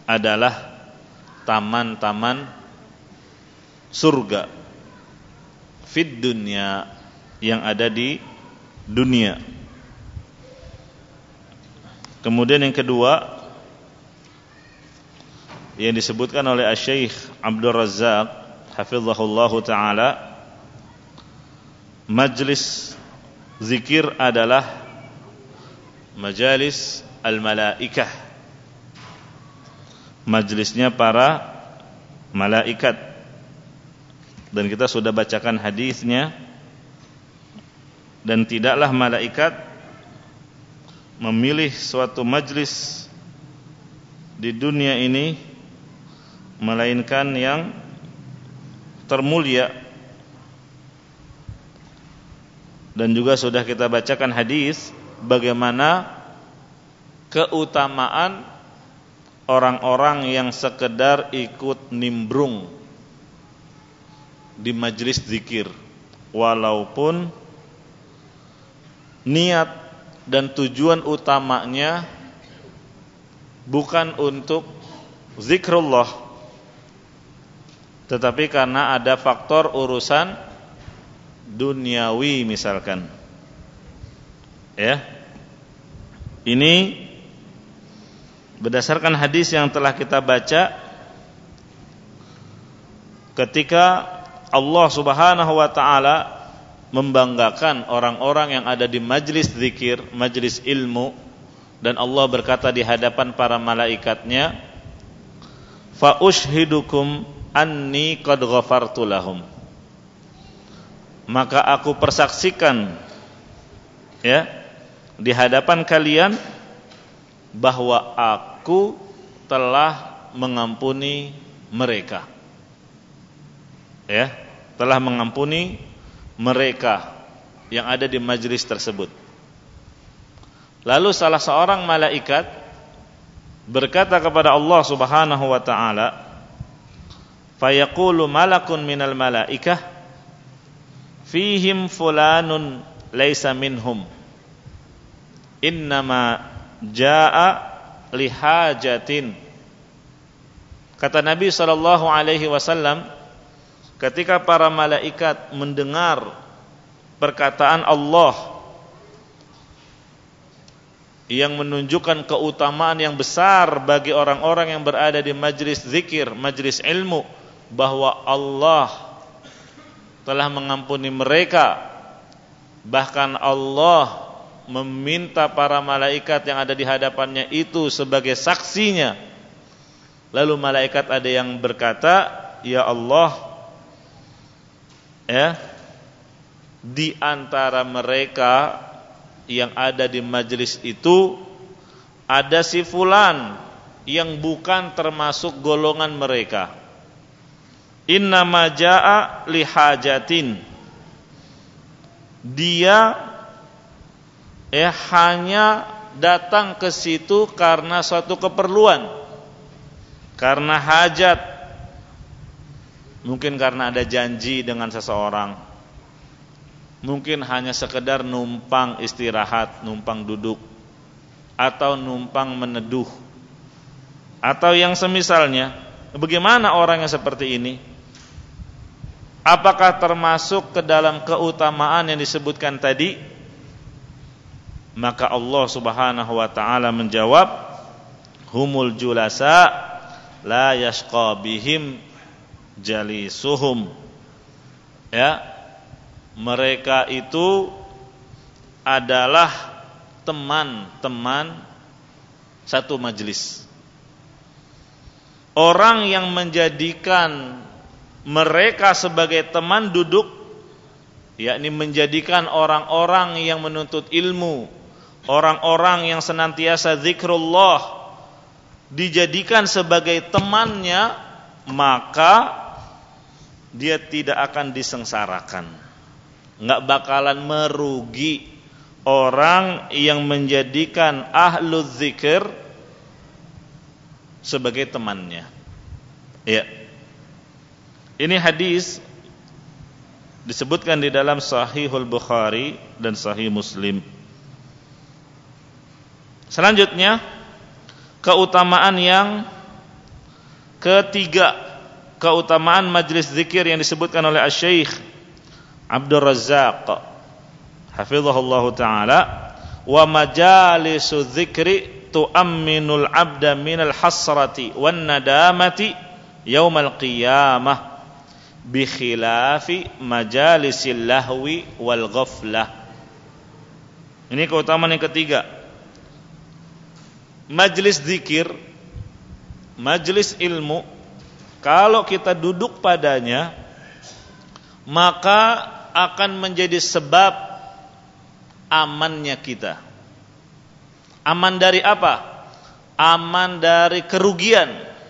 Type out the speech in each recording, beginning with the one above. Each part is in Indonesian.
adalah taman-taman surga fid dunya, yang ada di dunia. Kemudian yang kedua yang disebutkan oleh Asy-Syaikh Abdul Razzaq hafizahullahu taala, majlis zikir adalah majalis al-malaikah, majlisnya para malaikat. Dan kita sudah bacakan hadisnya, dan tidaklah malaikat memilih suatu majlis di dunia ini melainkan yang termulia. Dan juga sudah kita bacakan hadis bagaimana keutamaan orang-orang yang sekedar ikut nimbrung di majlis zikir, walaupun niat dan tujuan utamanya bukan untuk zikrullah, tetapi karena ada faktor urusan duniawi misalkan. Ya. Ini berdasarkan hadis yang telah kita baca, ketika Allah Subhanahu wa taala membanggakan orang-orang yang ada di majlis zikir, majlis ilmu, dan Allah berkata di hadapan para malaikatnya, fa ushhidukum anni qad ghafartu lahum, maka aku persaksikan ya di hadapan kalian bahwa aku telah mengampuni mereka. Ya, telah mengampuni mereka yang ada di majlis tersebut. Lalu salah seorang malaikat berkata kepada Allah Subhanahu wa taala, fayaqulu malakun minal malaikah fihim fulanun laisa minhum innama jaa lihajatin. Kata Nabi sallallahu alaihi wasallam, ketika para malaikat mendengar perkataan Allah yang menunjukkan keutamaan yang besar bagi orang-orang yang berada di majlis zikir, majlis ilmu, bahwa Allah telah mengampuni mereka, bahkan Allah meminta para malaikat yang ada di hadapannya itu sebagai saksinya. Lalu malaikat ada yang berkata, ya Allah, ya, di antara mereka yang ada di majlis itu ada si fulan yang bukan termasuk golongan mereka. Innama jaa lihajatin, dia hanya datang ke situ karena suatu keperluan, karena hajat, mungkin karena ada janji dengan seseorang, mungkin hanya sekedar numpang istirahat, numpang duduk, atau numpang meneduh, atau yang semisalnya. Bagaimana orang yang seperti ini? Apakah termasuk ke dalam keutamaan yang disebutkan tadi? Maka Allah Subhanahu wa taala menjawab, humul julasa la yashqa bihim jalisuhum. Ya, mereka itu adalah teman-teman satu majelis. Orang yang menjadikan mereka sebagai teman duduk, yakni menjadikan orang-orang yang menuntut ilmu, orang-orang yang senantiasa zikrullah, dijadikan sebagai temannya, maka dia tidak akan disengsarakan, enggak bakalan merugi orang yang menjadikan ahlu zikir sebagai temannya. Ya. Ini hadis disebutkan di dalam Sahihul Bukhari dan Sahih Muslim. Selanjutnya, keutamaan yang ketiga keutamaan majlis zikir yang disebutkan oleh Asy-Syaikh Abdul Razzaq hafizahullah taala, wa majalisu dzikri tu'amminul 'abda minal hasrati wan nadamati yaumal qiyamah bi khilafi majalisil lahwi wal ghaflah. Ini keutamaan yang ketiga. Majlis zikir, majlis ilmu, kalau kita duduk padanya maka akan menjadi sebab amannya kita. Aman dari apa? Aman dari kerugian,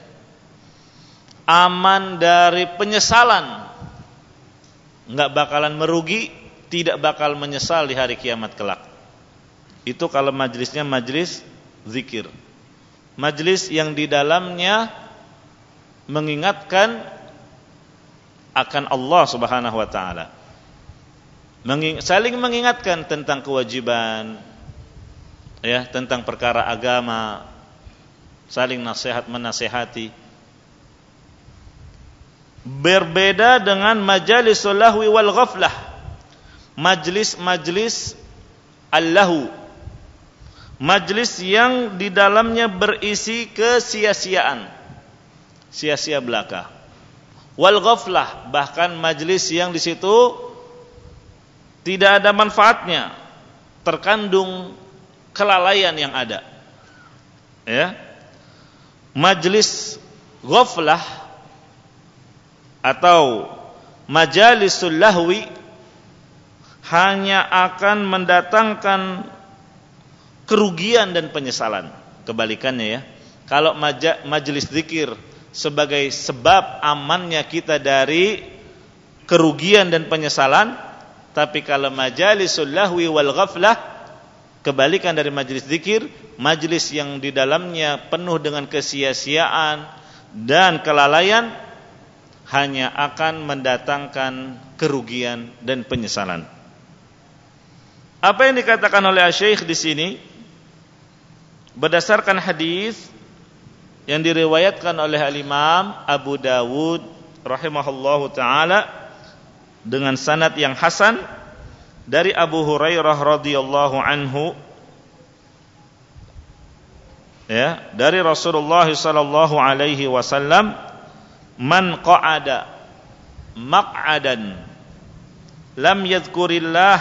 aman dari penyesalan. Enggak bakalan merugi, tidak bakal menyesal di hari kiamat kelak. Itu kalau majlisnya majlis zikir, majlis yang di dalamnya mengingatkan akan Allah Subhanahu wa taala, saling mengingatkan tentang kewajiban, ya, tentang perkara agama, saling nasihat menasihati. Berbeda dengan majalisul lahwi wal ghaflah, majlis-majlis al-lahu, majlis yang di dalamnya berisi kesia-siaan, sia-sia belaka. Wal ghaflah, bahkan majlis yang di situ tidak ada manfaatnya, terkandung kelalaian yang ada. Ya. Majlis ghaflah atau majalisul lahwi hanya akan mendatangkan kerugian dan penyesalan. Kebalikannya ya, kalau majelis zikir sebagai sebab amannya kita dari kerugian dan penyesalan, tapi kalau majalisul lahwi wal ghaflah, kebalikan dari majelis zikir, majelis yang di dalamnya penuh dengan kesia-siaan dan kelalaian, hanya akan mendatangkan kerugian dan penyesalan. Apa yang dikatakan oleh Asy-Syaikh di sini berdasarkan hadis yang diriwayatkan oleh Al-Imam Abu Dawud rahimahullahu taala dengan sanad yang hasan dari Abu Hurairah radhiyallahu anhu, ya, dari Rasulullah sallallahu alaihi wasallam, man qa'ada maq'adan lam yadhkurillah,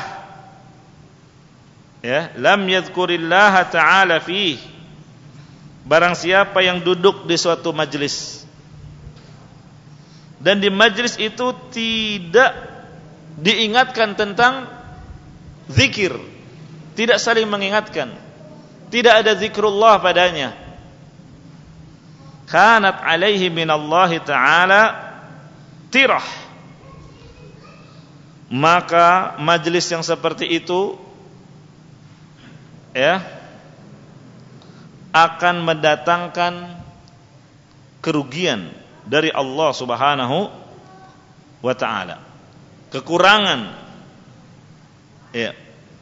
ya, lam yadhkurillah ta'ala fihi, barang siapa yang duduk di suatu majlis dan di majlis itu tidak diingatkan tentang zikir, tidak saling mengingatkan, tidak ada zikrullah padanya, kanat alaihi minallahi ta'ala tirah, maka majlis yang seperti itu, ya, akan mendatangkan kerugian dari Allah Subhanahu wa ta'ala, kekurangan, ya.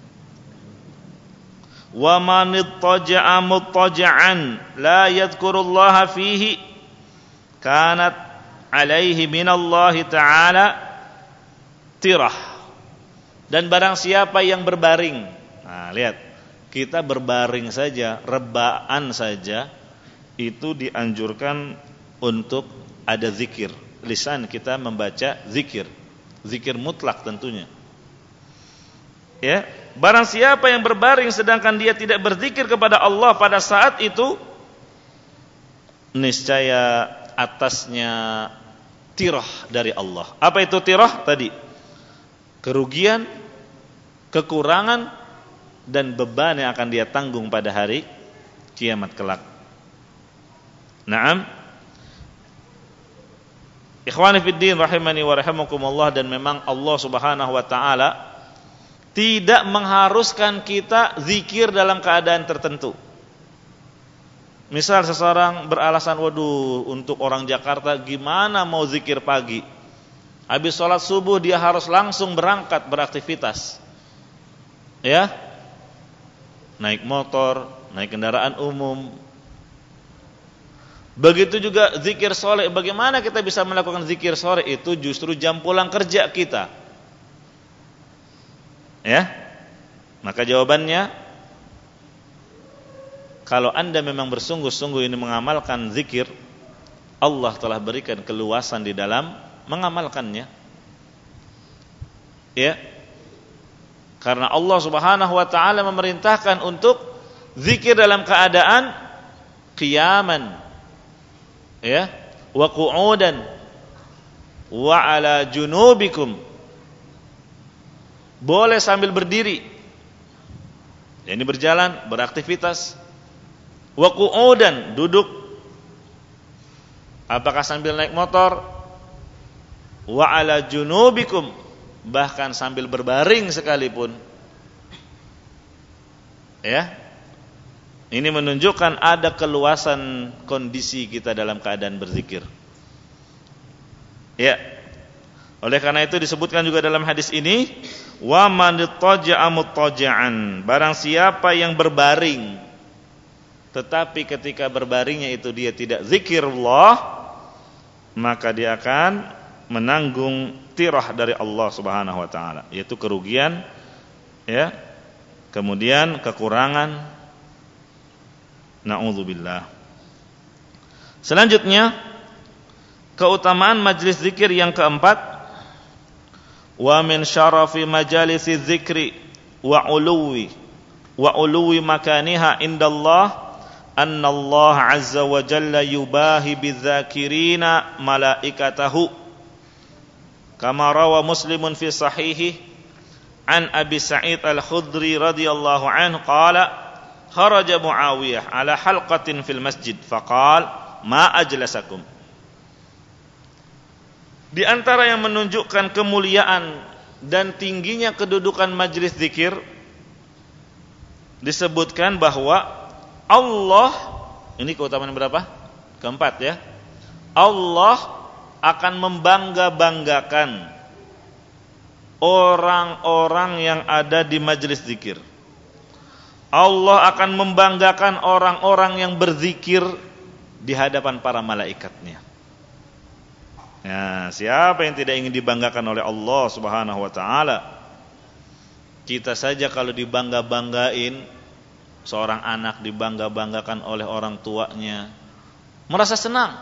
Wa man ittaja'a muttaja'an la yadhkurullaha fihi kanat alaihi minallahi ta'ala tirah, dan barang siapa yang berbaring, nah lihat, kita berbaring saja, rebaan saja, itu dianjurkan untuk ada zikir. Lisan kita membaca zikir, zikir mutlak tentunya. Ya, barang siapa yang berbaring sedangkan dia tidak berzikir kepada Allah pada saat itu, niscaya atasnya tirah dari Allah. Apa itu tirah tadi? Kerugian, kekurangan, dan beban yang akan dia tanggung pada hari kiamat kelak. Naam. Ikhwani fiddin rahimani wa rahimakumullah, dan memang Allah Subhanahu wa taala tidak mengharuskan kita zikir dalam keadaan tertentu. Misal seseorang beralasan, waduh, untuk orang Jakarta gimana mau zikir pagi, habis sholat subuh dia harus langsung berangkat beraktivitas, ya, naik motor, naik kendaraan umum, Begitu juga zikir sore. Bagaimana kita bisa melakukan zikir sore? Itu justru jam pulang kerja kita. Ya. Maka jawabannya, kalau Anda memang bersungguh-sungguh ini mengamalkan zikir, Allah telah berikan keluasan di dalam mengamalkannya. Ya. Karena Allah Subhanahu wa taala memerintahkan untuk zikir dalam keadaan qiyaman, ya, wa qu'udan wa ala junubikum. Boleh sambil berdiri, ini berjalan, beraktivitas. Wa qu'udan, duduk. Apakah sambil naik motor? Wa ala junubikum, bahkan sambil berbaring sekalipun. Ya. Ini menunjukkan ada keluasan kondisi kita dalam keadaan berzikir. Ya. Oleh karena itu disebutkan juga dalam hadis ini, wa man ittaja'a muttaja'an, barang siapa yang berbaring tetapi ketika berbaringnya itu dia tidak zikirullah, maka dia akan menanggung tirah dari Allah Subhanahu wa taala, yaitu kerugian, ya, kemudian kekurangan. Na'udzubillah. Selanjutnya, keutamaan majlis zikir yang keempat, wa min syarafi majalisi dzikri wa uluwi makaniha indallah anna Allah azza wa jalla yubahi bidzakirina malaikatahu kama rawa Muslimun fi sahihi an Abi Sa'id Al-Khudri radhiyallahu anhu qala kharaja Muawiyah ala halqatin fil masjid faqala ma ajlasakum. Di antara yang menunjukkan kemuliaan dan tingginya kedudukan majlis zikir, disebutkan bahwa Allah, ini keutamaan berapa? Keempat, ya. Allah akan membangga-banggakan orang-orang yang ada di majlis zikir. Allah akan membanggakan orang-orang yang berzikir di hadapan para malaikatnya. Ya, siapa yang tidak ingin dibanggakan oleh Allah Subhanahu wa taala? Kita saja kalau dibangga-banggain, seorang anak dibangga-banggakan oleh orang tuanya, merasa senang.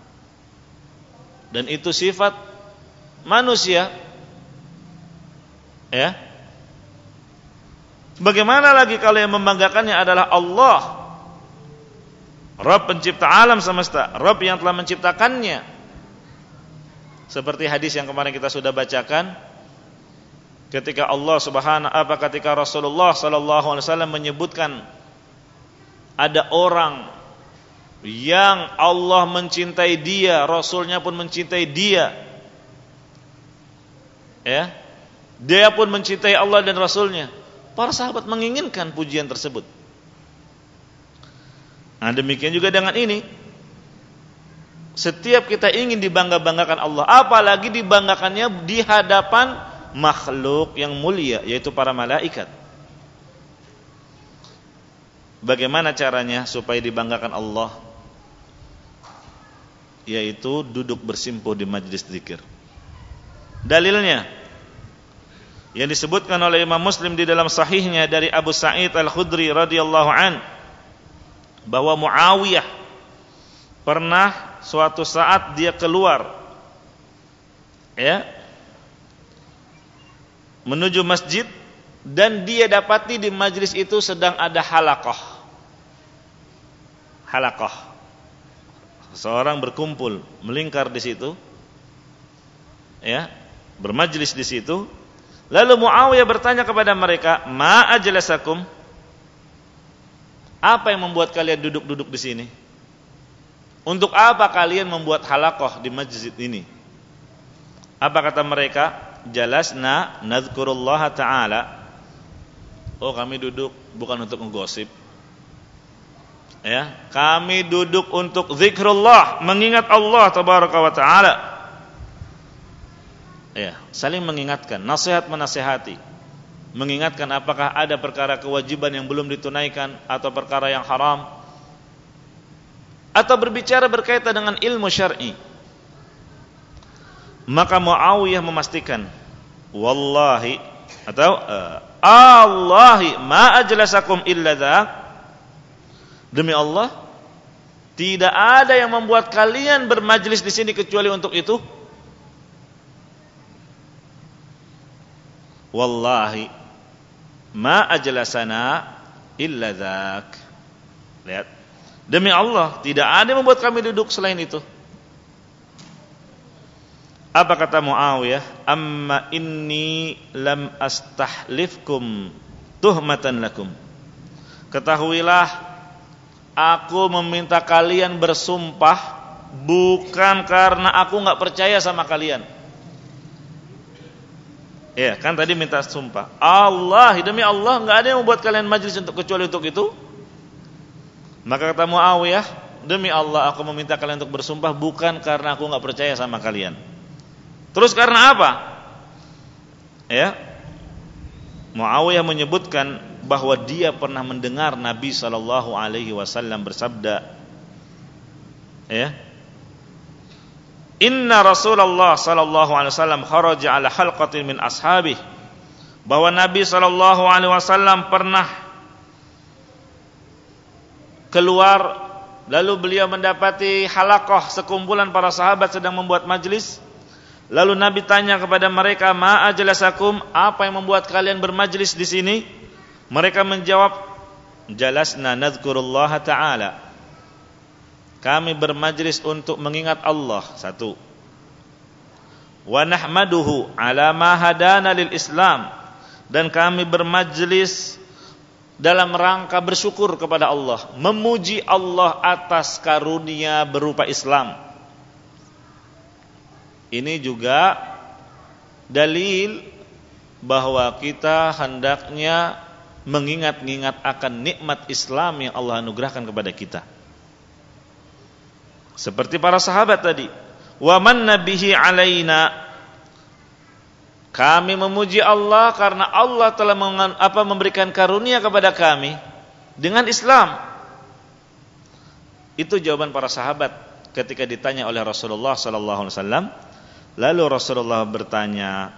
Dan itu sifat manusia. Ya. Bagaimana lagi kalau yang membanggakannya adalah Allah, Rabb pencipta alam semesta, Rabb yang telah menciptakannya. Seperti hadis yang kemarin kita sudah bacakan, ketika ketika Rasulullah sallallahu alaihi wasallam menyebutkan ada orang yang Allah mencintai dia, Rasulnya pun mencintai dia. Ya. Dia pun mencintai Allah dan Rasulnya. Para sahabat menginginkan pujian tersebut. Nah, demikian juga dengan ini. Setiap kita ingin dibangga-banggakan Allah, apalagi dibanggakannya di hadapan makhluk yang mulia, yaitu para malaikat. Bagaimana caranya supaya dibanggakan Allah? Yaitu duduk bersimpuh di majlis zikir. Dalilnya yang disebutkan oleh Imam Muslim di dalam sahihnya dari Abu Sa'id Al-Khudri radhiyallahu an, bahwa Muawiyah pernah suatu saat dia keluar, ya, menuju masjid, dan dia dapati di majlis itu sedang ada halaqah. Seseorang berkumpul, melingkar di situ, ya, bermajlis di situ. Lalu Muawiyah bertanya kepada mereka, "Ma ajlasakum?" Apa yang membuat kalian duduk-duduk di sini? Untuk apa kalian membuat halaqah di masjid ini? Apa kata mereka? Jalasna nadzkurullah ta'ala. Oh, kami duduk bukan untuk menggosip. Ya, kami duduk untuk zikrullah, mengingat Allah tabaraka wa ta'ala. Ya, saling mengingatkan, nasihat menasihati, mengingatkan apakah ada perkara kewajiban yang belum ditunaikan atau perkara yang haram, atau berbicara berkaitan dengan ilmu syar'i. Maka Muawiyah memastikan, wallahi atau Allahi ma ajlasakum illa dzak. Demi Allah, tidak ada yang membuat kalian bermajlis di sini kecuali untuk itu. Wallahi ma ajlasana illa dzak. Lihat. Demi Allah, tidak ada yang membuat kami duduk selain itu. Apa kata Muawiyah? Amma inni lam astahlifkum tuhmatan lakum. Ketahuilah, aku meminta kalian bersumpah bukan karena aku enggak percaya sama kalian. Ya, kan tadi minta sumpah. Allah, demi Allah enggak ada yang membuat kalian majlis kecuali untuk itu. Maka kata Muawiyah, demi Allah aku meminta kalian untuk bersumpah bukan karena aku enggak percaya sama kalian. Terus karena apa? Ya. Muawiyah menyebutkan bahwa dia pernah mendengar Nabi sallallahu alaihi wasallam bersabda, ya. Inna Rasulullah sallallahu alaihi wasallam kharaja ala halqatin min ashabihi. Bahwa Nabi sallallahu alaihi wasallam pernah keluar lalu beliau mendapati halaqah, sekumpulan para sahabat sedang membuat majlis. Lalu Nabi tanya kepada mereka, "Ma ajlasakum? Apa yang membuat kalian bermajlis di sini?" Mereka menjawab, "Jalasna nadzkurullah ta'ala." Kami bermajlis untuk mengingat Allah. Satu. Wa nahmaduhu ala ma hadana lil Islam. Dan kami bermajlis dalam rangka bersyukur kepada Allah, memuji Allah atas karunia berupa Islam. Ini juga dalil bahwa kita hendaknya mengingat-ingat akan nikmat Islam yang Allah anugerahkan kepada kita. Seperti para sahabat tadi, wa man nabihi alaina. Kami memuji Allah karena Allah telah memberikan karunia kepada kami dengan Islam. Itu jawaban para sahabat ketika ditanya oleh Rasulullah sallallahu alaihi wasallam. Lalu Rasulullah bertanya,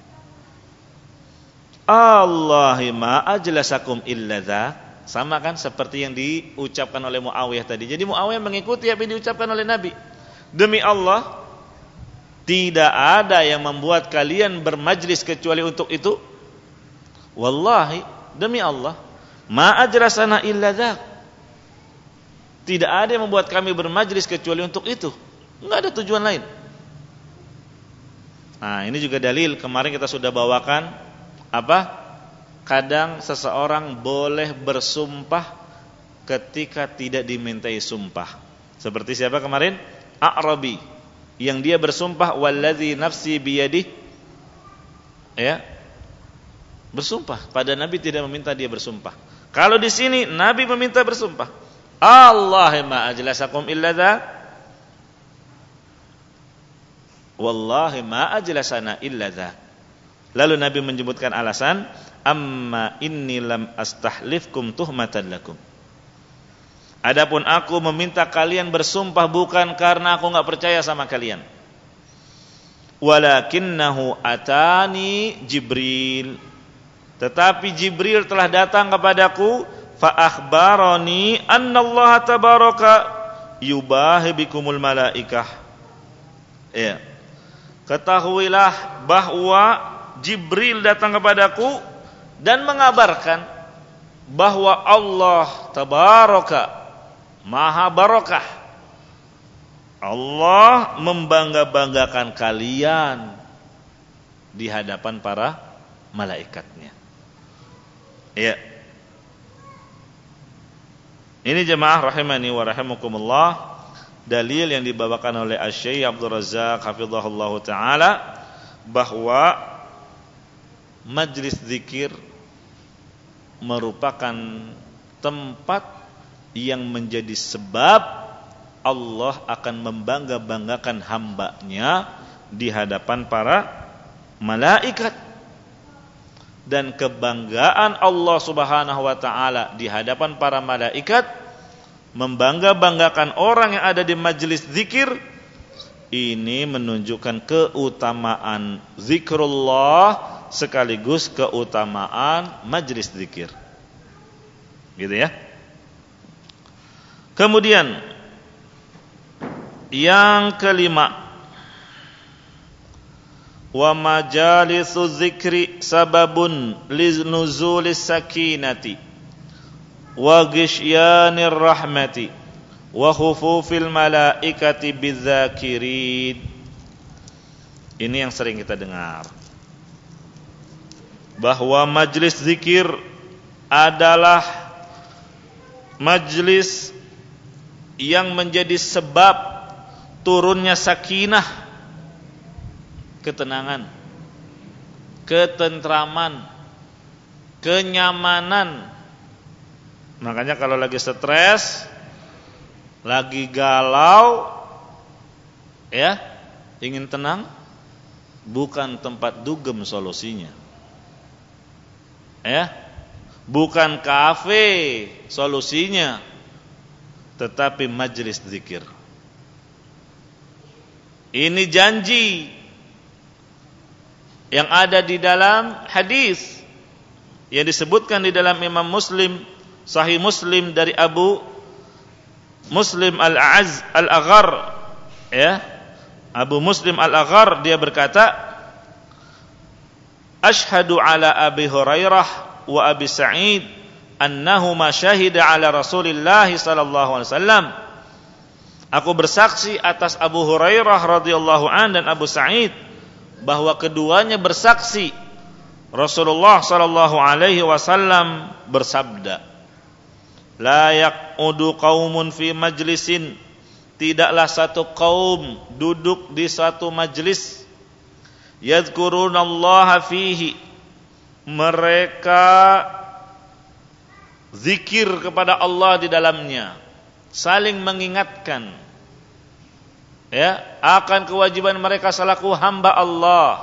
Allahi ma ajlasakum illa dzak. Sama kan seperti yang diucapkan oleh Muawiyah tadi. Jadi Muawiyah mengikuti apa yang diucapkan oleh Nabi. Demi Allah, tidak ada yang membuat kalian bermajlis kecuali untuk itu. Wallahi, demi Allah, ma ajlasana illa dzak. Tidak ada yang membuat kami bermajlis kecuali untuk itu. Enggak ada tujuan lain. Nah, ini juga dalil kemarin kita sudah bawakan apa? Kadang seseorang boleh bersumpah ketika tidak dimintai sumpah. Seperti siapa kemarin? A'rabi, yang dia bersumpah wallazi nafsi biyadih. Ya. Bersumpah pada Nabi tidak meminta dia bersumpah. Kalau di sini Nabi meminta bersumpah. Allahumma ajlasakum illa dzak. Wallahi ma ajlasana illa dzak. Lalu Nabi menyebutkan alasan, amma inni lam astahlifkum tuhmatan lakum. Adapun aku meminta kalian bersumpah bukan karena aku enggak percaya sama kalian. Walakinnahu atani Jibril. Tetapi Jibril telah datang kepadaku, fa akhbarani annallaha tabaraka yubahi bikumul malaikah. Ya. Ketahuilah bahwa Jibril datang kepadaku dan mengabarkan bahwa Allah tabaraka maha barakah. Allah membangga-banggakan kalian di hadapan para malaikatnya. Ya. Ini jemaah rahimani wa rahimakumullah, dalil yang dibawakan oleh Asy-Syaikh Abdul Razzaq hafizahullah taala bahwa majlis zikir merupakan tempat yang menjadi sebab Allah akan membangga-banggakan hamba-Nya di hadapan para malaikat. Dan kebanggaan Allah Subhanahu wa taala di hadapan para malaikat membangga-banggakan orang yang ada di majelis zikir, ini menunjukkan keutamaan zikrullah sekaligus keutamaan majelis zikir. Gitu ya. Kemudian yang kelima, wa majalisu zikri sababun linuzulis sakinati wa ghishyanir rahmati wa khufufil malaikati bizzakirin. Ini yang sering kita dengar, bahwa majlis zikir adalah majlis yang menjadi sebab turunnya sakinah, ketenangan, ketentraman, kenyamanan. Makanya kalau lagi stres, lagi galau, ya, ingin tenang, bukan tempat dugem solusinya. Ya, bukan kafe solusinya, tetapi majelis zikir. Ini janji yang ada di dalam hadis yang disebutkan di dalam Imam Muslim, Sahih Muslim, dari Abu Muslim Al-A'az Al-Aghar, ya, Abu Muslim Al-Aghar, dia berkata, Ashhadu ala Abi Hurairah wa Abi Sa'id annahuma syahida ala Rasulillah sallallahu alaihi wasallam. Aku bersaksi atas Abu Hurairah radhiyallahu an dan Abu Sa'id bahwa keduanya bersaksi Rasulullah sallallahu alaihi wasallam bersabda, la yaqudu qaumun fi majlisin, tidaklah satu kaum duduk di satu majlis, yadhkurunallaha fihi, mereka zikir kepada Allah di dalamnya, saling mengingatkan, ya, akan kewajiban mereka selaku hamba Allah,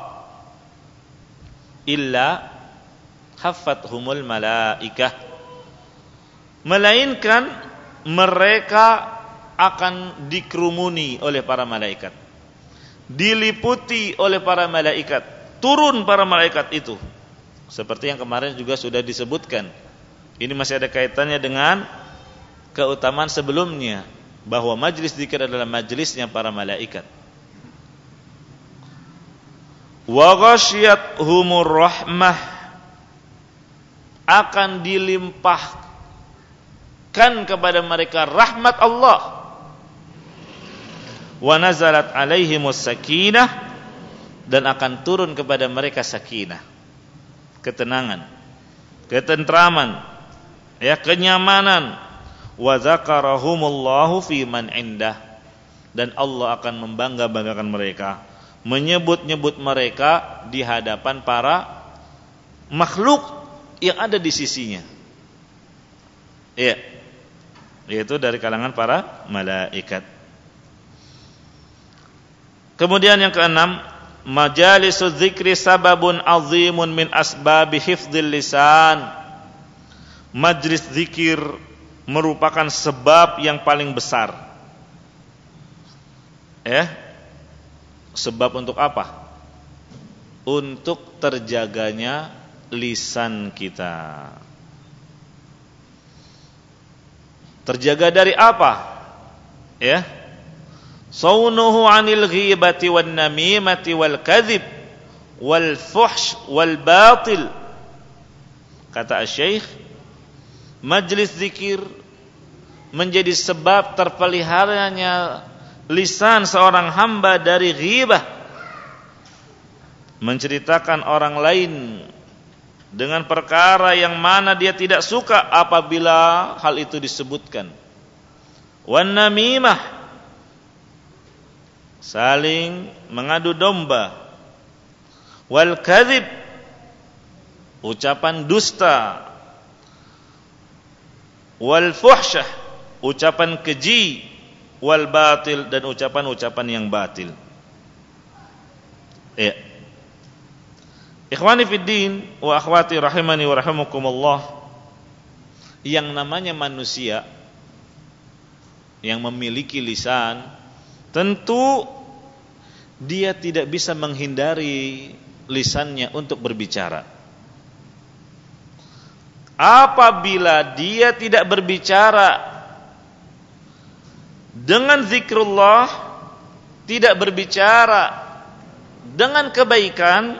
illa haffathumul malaikah, melainkan mereka akan dikerumuni oleh para malaikat, diliputi oleh para malaikat, turun para malaikat itu. Seperti yang kemarin juga sudah disebutkan, ini masih ada kaitannya dengan keutamaan sebelumnya, bahwa majlis zikir adalah majlisnya para malaikat. Wa ghasyiyatuhumur rahmah, akan dilimpahkan kepada mereka rahmat Allah. Wa nazalat alaihimus sakinah, dan akan turun kepada mereka sakinah, ketenangan, ketentraman, ya, kenyamanan. Wa zakarahumullahu fi man indah, dan Allah akan membangga-banggakan mereka, menyebut-nyebut mereka di hadapan para makhluk yang ada di sisinya, ya, yaitu dari kalangan para malaikat. Kemudian yang keenam, majalisuz zikri sababun azimun min asbabi hifdzil lisan. Majlis zikir merupakan sebab yang paling besar. Sebab untuk apa? Untuk terjaganya lisan kita. Terjaga dari apa? Saunuhu 'anil ghibati wan namimati wal kadhib wal fuhsh wal batil. Kata Syekh, majlis zikir menjadi sebab terpeliharanya lisan seorang hamba dari ghibah, menceritakan orang lain dengan perkara yang mana dia tidak suka apabila hal itu disebutkan. Wan namimah, saling mengadu domba. Wal kadhib, ucapan dusta. Wal fuhsyah, ucapan keji. Wal batil, dan ucapan-ucapan yang batil. Ikhwani fiddin wa akhwati rahimani wa rahimakumullah, yang namanya manusia yang memiliki lisan, tentu dia tidak bisa menghindari lisannya untuk berbicara. Apabila dia tidak berbicara dengan zikrullah, tidak berbicara dengan kebaikan,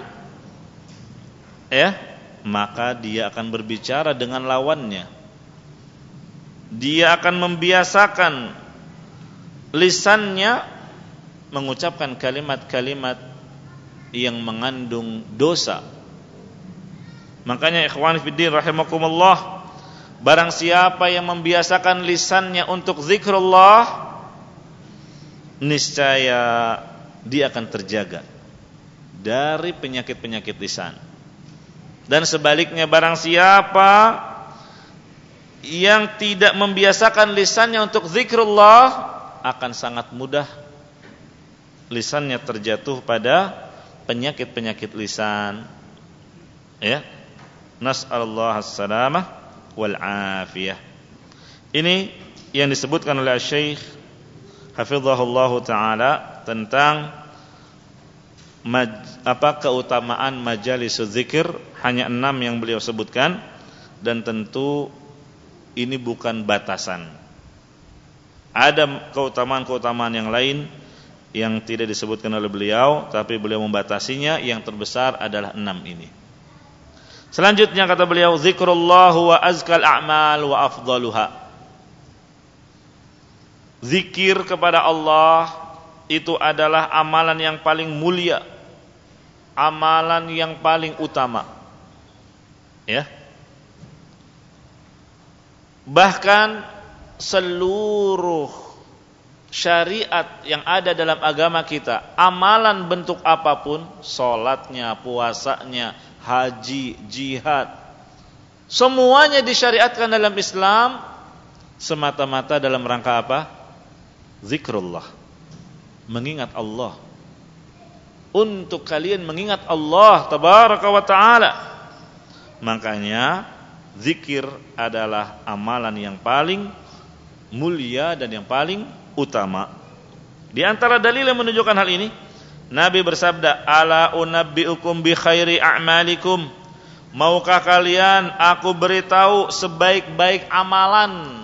maka dia akan berbicara dengan lawannya. Dia akan membiasakan lisannya mengucapkan kalimat-kalimat yang mengandung dosa. Makanya ikhwan fiddin rahimakumullah, barang siapa yang membiasakan lisannya untuk zikrullah, niscaya dia akan terjaga dari penyakit-penyakit lisan. Dan sebaliknya, barang siapa yang tidak membiasakan lisannya untuk zikrullah, akan sangat mudah lisannya terjatuh pada penyakit-penyakit lisan. Nas'alullah as-salamah wal afiyah. Ini yang disebutkan oleh Syekh hafizahullah taala tentang keutamaan majalisuz zikir. Hanya 6 yang beliau sebutkan, dan tentu ini bukan batasan. Ada keutamaan-keutamaan yang lain yang tidak disebutkan oleh beliau, tapi beliau membatasinya. Yang terbesar adalah 6 ini. Selanjutnya kata beliau, zikrullah wa azkal a'mal wa afdaluha. Zikir kepada Allah itu adalah amalan yang paling mulia, amalan yang paling utama. Bahkan seluruh syariat yang ada dalam agama kita, amalan bentuk apapun, salatnya, puasanya, haji, jihad, semuanya disyariatkan dalam Islam semata-mata dalam rangka apa? Zikrullah, mengingat Allah. Untuk kalian mengingat Allah tabaraka wa ta'ala. Makanya zikir adalah amalan yang paling mulia dan yang paling utama. Di antara dalil yang menunjukkan hal ini, Nabi bersabda, ala unabbiukum bi khairi a'malikum. Maukah kalian aku beritahu sebaik-baik amalan?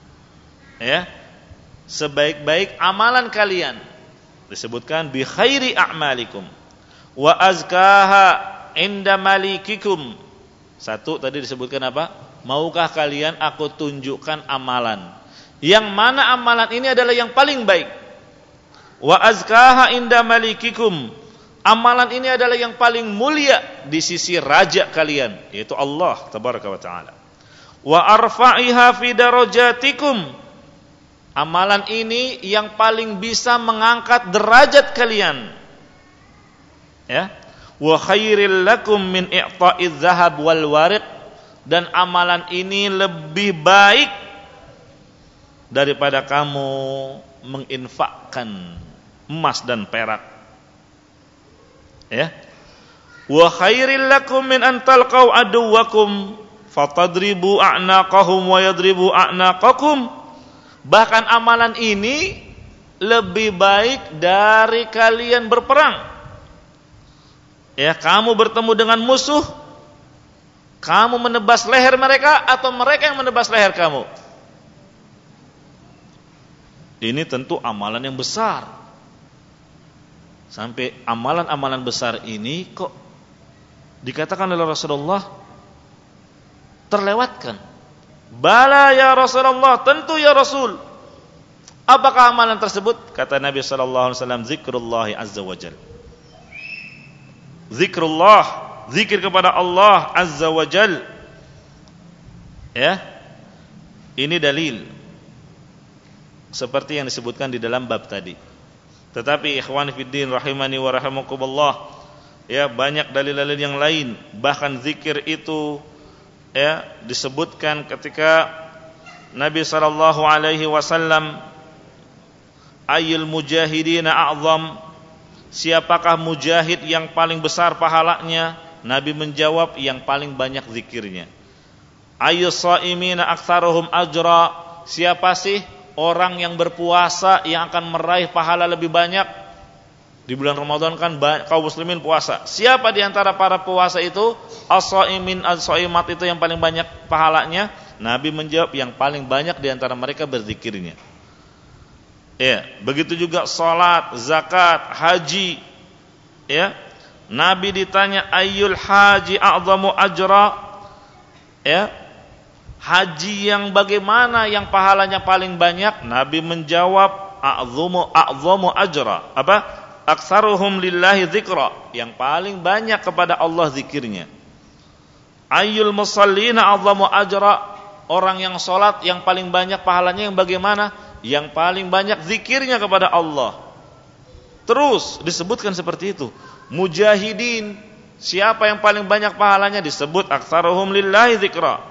Sebaik-baik amalan kalian. Disebutkan bi khairi a'malikum wa azkaha inda malikikum. Satu tadi disebutkan apa? Maukah kalian aku tunjukkan amalan? Yang mana amalan ini adalah yang paling baik? Wa azkaha inda malikikum. Amalan ini adalah yang paling mulia di sisi raja kalian, yaitu Allah tabaraka wa taala. Wa arfa'iha fi darajatikum. Amalan ini yang paling bisa mengangkat derajat kalian. Wa khairil lakum min i'ta'iz zahab wal wariq. Dan amalan ini lebih baik daripada kamu menginfakkan emas dan perak. Wa khairil lakum min an talqaw aduwakum fatadribu a'naqahum wa yadribu a'naqakum. Bahkan amalan ini lebih baik dari kalian berperang. Kamu bertemu dengan musuh, kamu menebas leher mereka atau mereka yang menebas leher kamu. Ini tentu amalan yang besar. Sampai amalan-amalan besar ini kok dikatakan oleh Rasulullah terlewatkan. Bala ya Rasulullah, tentu ya Rasul. Apakah amalan tersebut? Kata Nabi sallallahu alaihi wasallam, zikrullah azza wajalla. Zikrullah, zikir kepada Allah azza wajalla. Ini dalil seperti yang disebutkan di dalam bab tadi. Tetapi ikhwan fiddin rahimani wa rahimakumullah, banyak dalil-dalil yang lain. Bahkan zikir itu disebutkan ketika Nabi sallallahu alaihi wasallam, ayyul mujahidina a'zam, siapakah mujahid yang paling besar pahalanya? Nabi menjawab, yang paling banyak zikirnya. Ayyus shaimina aktsaruhum ajra, siapa sih orang yang berpuasa yang akan meraih pahala lebih banyak. Di bulan Ramadan kan kaum muslimin puasa. Siapa di antara para puasa itu? As-shaimin as-shaimat itu yang paling banyak pahalanya? Nabi menjawab yang paling banyak di antara mereka berzikirnya. Ya, begitu juga salat, zakat, haji. Ya. Nabi ditanya ayyul haji a'zamu ajra? Ya. Haji yang bagaimana yang pahalanya paling banyak? Nabi menjawab a'zamu ajra. Apa? Aktsaruhum lillahi dzikra, yang paling banyak kepada Allah zikirnya. Ayyul musallina a'zamu ajra, orang yang salat yang paling banyak pahalanya yang bagaimana? Yang paling banyak zikirnya kepada Allah. Terus disebutkan seperti itu. Mujahidin, siapa yang paling banyak pahalanya? Disebut aktsaruhum lillahi dzikra.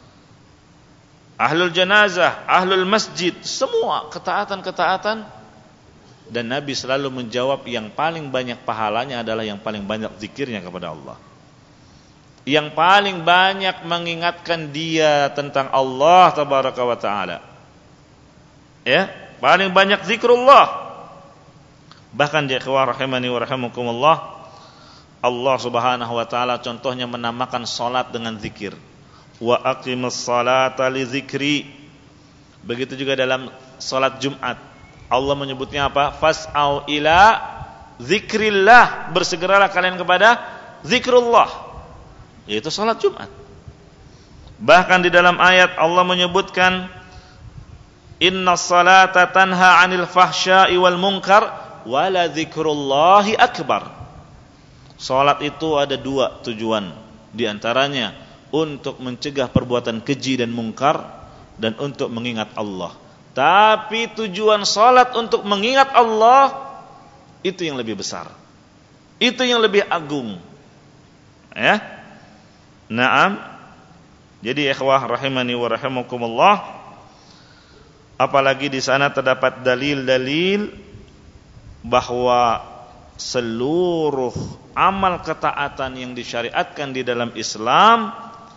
Ahlul janazah, ahlul masjid, semua ketaatan-ketaatan. Dan Nabi selalu menjawab yang paling banyak pahalanya adalah yang paling banyak zikirnya kepada Allah, yang paling banyak mengingatkan dia tentang Allah tabaraka wa ta'ala. Ya, paling banyak zikrullah. Bahkan ya ikhwah rahimani wa rahimakumullah, Allah subhanahu wa ta'ala contohnya menamakan salat dengan zikir. Wa aqimus salata li zikri. Begitu juga dalam salat Jumat Allah menyebutnya apa? Fas'au ila zikrillah, bersegeralah kalian kepada zikrullah, yaitu salat Jumat. Bahkan di dalam ayat Allah menyebutkan innas salata tanha 'anil fahsya'i wal munkar wala dzikrullahi akbar. Salat itu ada dua tujuan, di antaranya untuk mencegah perbuatan keji dan mungkar dan untuk mengingat Allah. Tapi tujuan salat untuk mengingat Allah itu yang lebih besar, itu yang lebih agung. Ya, naam. Jadi ikhwah rahimani wa rahimakumullah, apalagi di sana terdapat dalil-dalil bahwa seluruh amal ketaatan yang disyariatkan di dalam Islam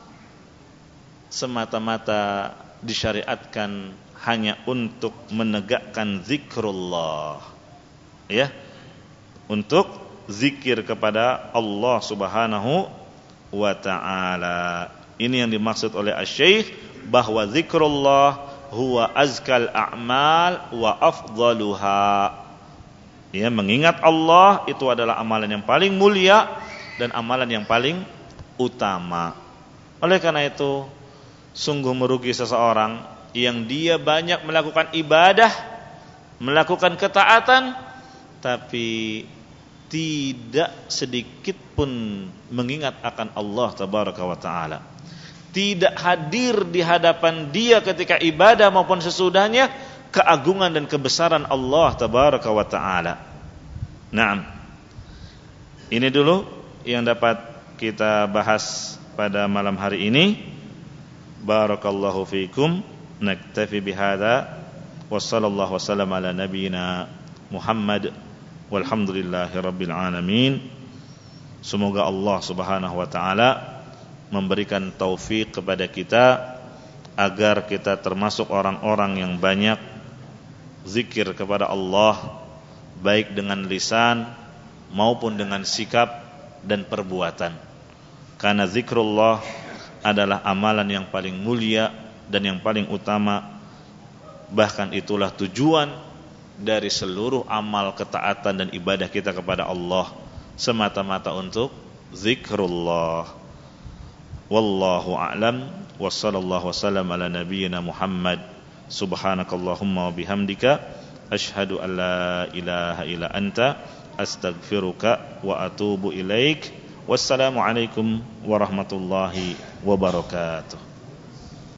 semata-mata disyariatkan hanya untuk menegakkan zikrullah, ya, untuk zikir kepada Allah subhanahu wa ta'ala. Ini yang dimaksud oleh Asy-Syaikh, bahwa zikrullah huwa azkal a'mal wa afdaluha. Ya, mengingat Allah itu adalah amalan yang paling mulia dan amalan yang paling utama. Oleh karena itu, sungguh merugi seseorang yang dia banyak melakukan ibadah, melakukan ketaatan, tapi tidak sedikit pun mengingat akan Allah tabaraka wa ta'ala. Tidak hadir di hadapan dia ketika ibadah maupun sesudahnya keagungan dan kebesaran Allah tabaraka wa ta'ala. Naam. Ini dulu yang dapat kita bahas pada malam hari ini. Barakallahu fiikum. Naktafi bihadza wa sallallahu wasallam ala nabiyyina Muhammad walhamdulillahi rabbil alamin. Semoga Allah subhanahu wa ta'ala memberikan taufik kepada kita agar kita termasuk orang-orang yang banyak zikir kepada Allah, baik dengan lisan maupun dengan sikap dan perbuatan. Karena zikrullah adalah amalan yang paling mulia dan yang paling utama. Bahkan itulah tujuan dari seluruh amal ketaatan dan ibadah kita kepada Allah, semata-mata untuk zikrullah. Wallahu a'lam wa sallallahu wasallam ala nabiyyina Muhammad. Subhanakallahumma wa bihamdika asyhadu an la ilaha illa anta astaghfiruka wa atubu ilaik. Wassalamu alaikum warahmatullahi wabarakatuh.